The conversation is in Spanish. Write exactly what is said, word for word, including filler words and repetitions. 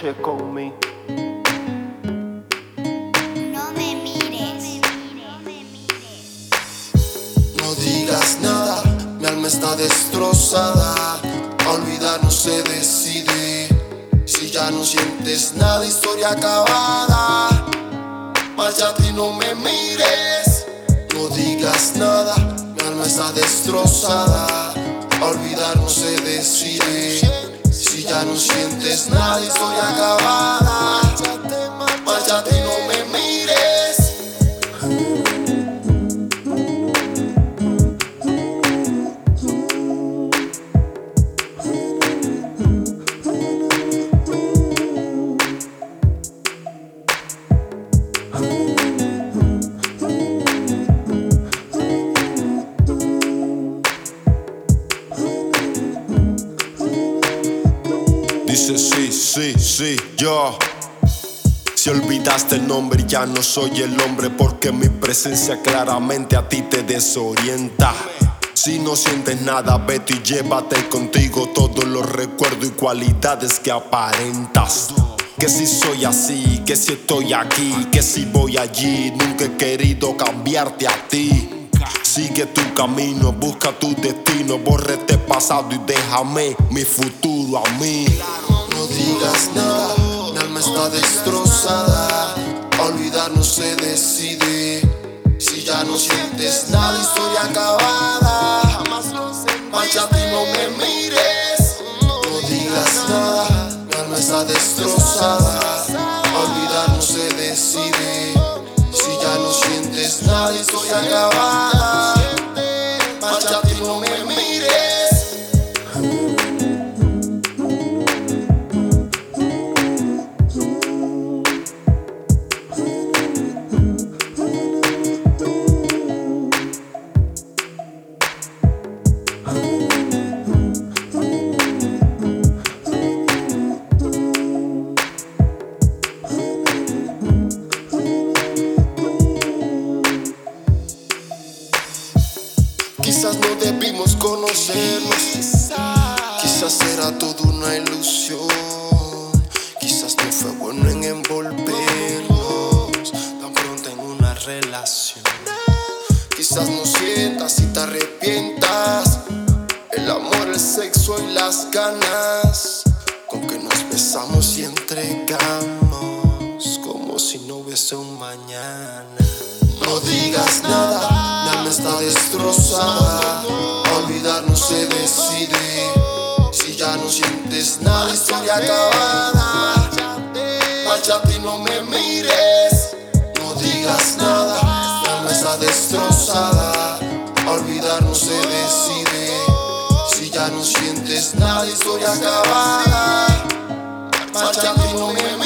noche con mí. No me mires. No digas nada, mi alma está destrozada. A olvidar no se decide. Si ya no sientes nada, historia acabada. Márchate y no me mires. No digas nada, mi alma está destrozada. A olvidar no se decide. Si ya no sientes nada, historia acabada. Márchate y no me mires. Dice sí, sí, sí, yo. Si olvidaste el nombre ya no soy el hombre, porque mi presencia claramente a ti te desorienta. Si no sientes nada, vete y llévate contigo todos los recuerdos y cualidades que aparentas. Que si soy así, que si estoy aquí, que si voy allí, nunca he querido cambiarte a ti. Sigue tu camino, busca tu destino, borra este pasado y déjame mi futuro a mí. No digas nada, mi alma está destrozada. A olvidar no se decide. Si ya no sientes nada, historia acabada. Márchate y no me mires. No digas nada, mi alma está destrozada. A olvidar no se decide. Si ya no sientes nada, historia acabada. Márchate y no me mires. Quizás no debimos conocernos, quizás era todo una ilusión, quizás no fue bueno en envolvernos tan pronto en una relación. Quizás no sientas y te arrepientas el amor, el sexo y las ganas con que nos besamos y entregamos como si no hubiese un mañana. No digas nada, mi alma está destrozada. A olvidar no se decide. Si ya no sientes nada, historia acabada. Márchate y no me mires. No digas nada, mi alma está destrozada. A olvidar no se decide. Si ya no sientes nada, historia acabada. Márchate y no me mires.